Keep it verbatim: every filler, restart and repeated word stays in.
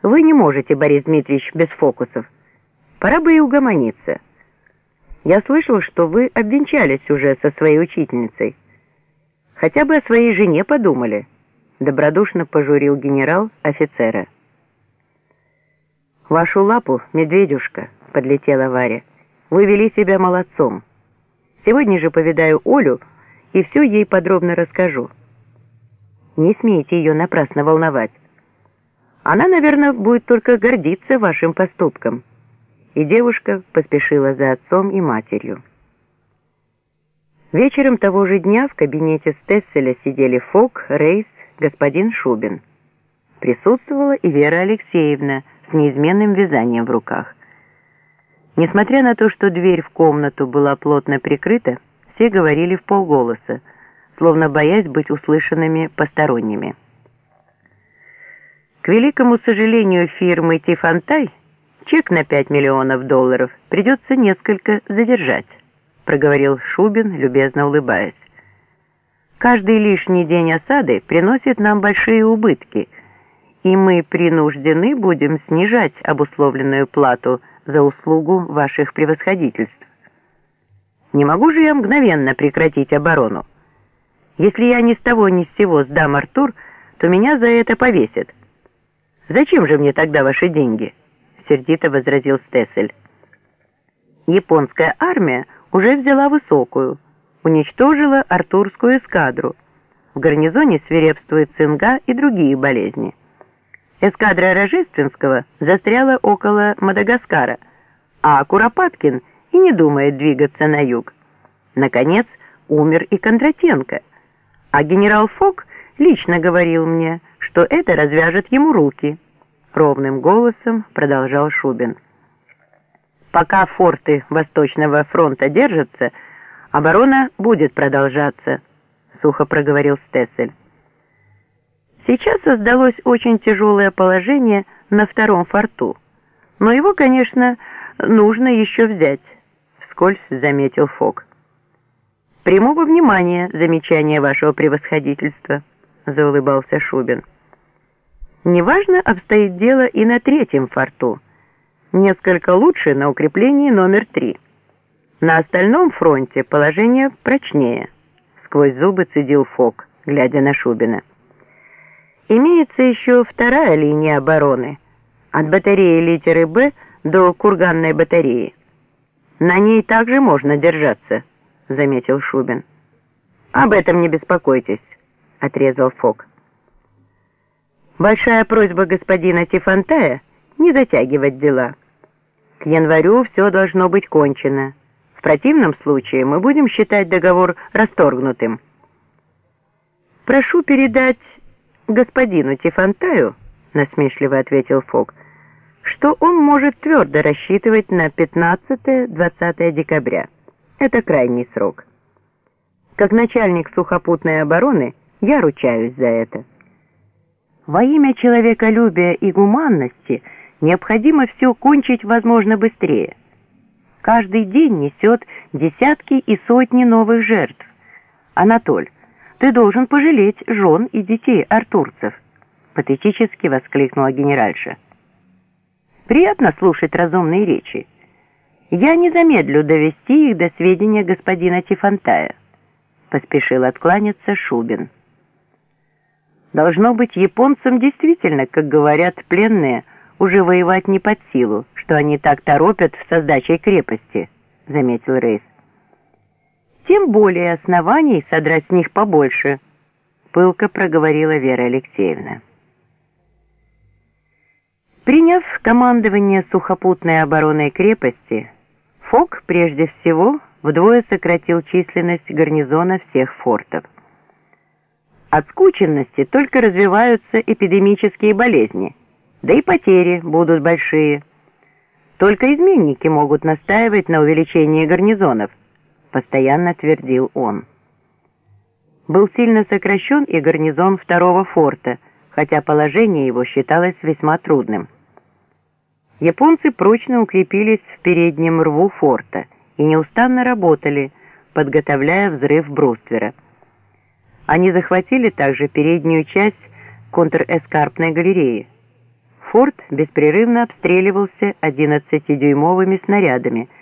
Вы не можете, Борис Дмитриевич, без фокусов. Пора бы и угомониться. Я слышал, что вы обвенчались уже со своей учительницей. Хотя бы о своей жене подумали, добродушно пожурил генерал офицера. Вашу лапу, медведюшка, подлетела Варя. Вы вели себя молодцом. Сегодня же повидаю Олю и все ей подробно расскажу. Не смейте ее напрасно волновать. Она, наверное, будет только гордиться вашим поступком. И девушка поспешила за отцом и матерью. Вечером того же дня в кабинете Стесселя сидели Фок, Рейс, господин Шубин. Присутствовала и Вера Алексеевна с неизменным вязанием в руках. Несмотря на то, что дверь в комнату была плотно прикрыта, все говорили вполголоса, словно боясь быть услышанными посторонними. К великому сожалению фирмы «Тифантай» чек на пять миллионов долларов придется несколько задержать, проговорил Шубин, любезно улыбаясь. Каждый лишний день осады приносит нам большие убытки, и мы принуждены будем снижать обусловленную плату за услугу ваших превосходительств. Не могу же я мгновенно прекратить оборону. Если я ни с того ни с сего сдам Артур, то меня за это повесят. Зачем же мне тогда ваши деньги? Сердито возразил Стессель. Японская армия уже взяла высокую, уничтожила артурскую эскадру. В гарнизоне свирепствует цинга и другие болезни. Эскадра Рожественского застряла около Мадагаскара, а Куропаткин и не думает двигаться на юг. Наконец, умер и Кондратенко, а генерал Фок лично говорил мне, что это развяжет ему руки. Ровным голосом продолжал Шубин. Пока форты Восточного фронта держатся, оборона будет продолжаться, сухо проговорил Стессель. Сейчас создалось очень тяжелое положение на втором форту, но его, конечно, нужно еще взять, вскользь заметил Фок. Приму во внимание замечание вашего превосходительства, заулыбался Шубин. Неважно обстоит дело и на третьем форту, несколько лучше на укреплении номер три. На остальном фронте положение прочнее, сквозь зубы цедил Фок, глядя на Шубина. Имеется еще вторая линия обороны, от батареи литеры «Б» до курганной батареи. На ней также можно держаться, заметил Шубин. Об этом не беспокойтесь, отрезал Фок. Большая просьба господина Тифантая не затягивать дела. К январю все должно быть кончено. В противном случае мы будем считать договор расторгнутым. Прошу передать господину Тифантаю, насмешливо ответил Фок, что он может твердо рассчитывать на пятнадцатое-двадцатое декабря. Это крайний срок. Как начальник сухопутной обороны я ручаюсь за это. Во имя человеколюбия и гуманности необходимо все кончить, возможно, быстрее. Каждый день несет десятки и сотни новых жертв. Анатоль, ты должен пожалеть жен и детей артурцев, патетически воскликнула генеральша. Приятно слушать разумные речи. Я не замедлю довести их до сведения господина Тифантая, поспешил откланяться Шубин. Должно быть, японцам действительно, как говорят пленные, уже воевать не под силу, что они так торопят с сдачей крепости, заметил Рейс. Тем более оснований содрать с них побольше, пылко проговорила Вера Алексеевна. Приняв командование сухопутной обороной крепости, Фок прежде всего вдвое сократил численность гарнизона всех фортов. От скученности только развиваются эпидемические болезни, да и потери будут большие. Только изменники могут настаивать на увеличении гарнизонов, постоянно твердил он. Был сильно сокращен и гарнизон второго форта, хотя положение его считалось весьма трудным. Японцы прочно укрепились в переднем рву форта и неустанно работали, подготовляя взрыв бруствера. Они захватили также переднюю часть контрэскарпной галереи. Форт беспрерывно обстреливался одиннадцатидюймовыми снарядами,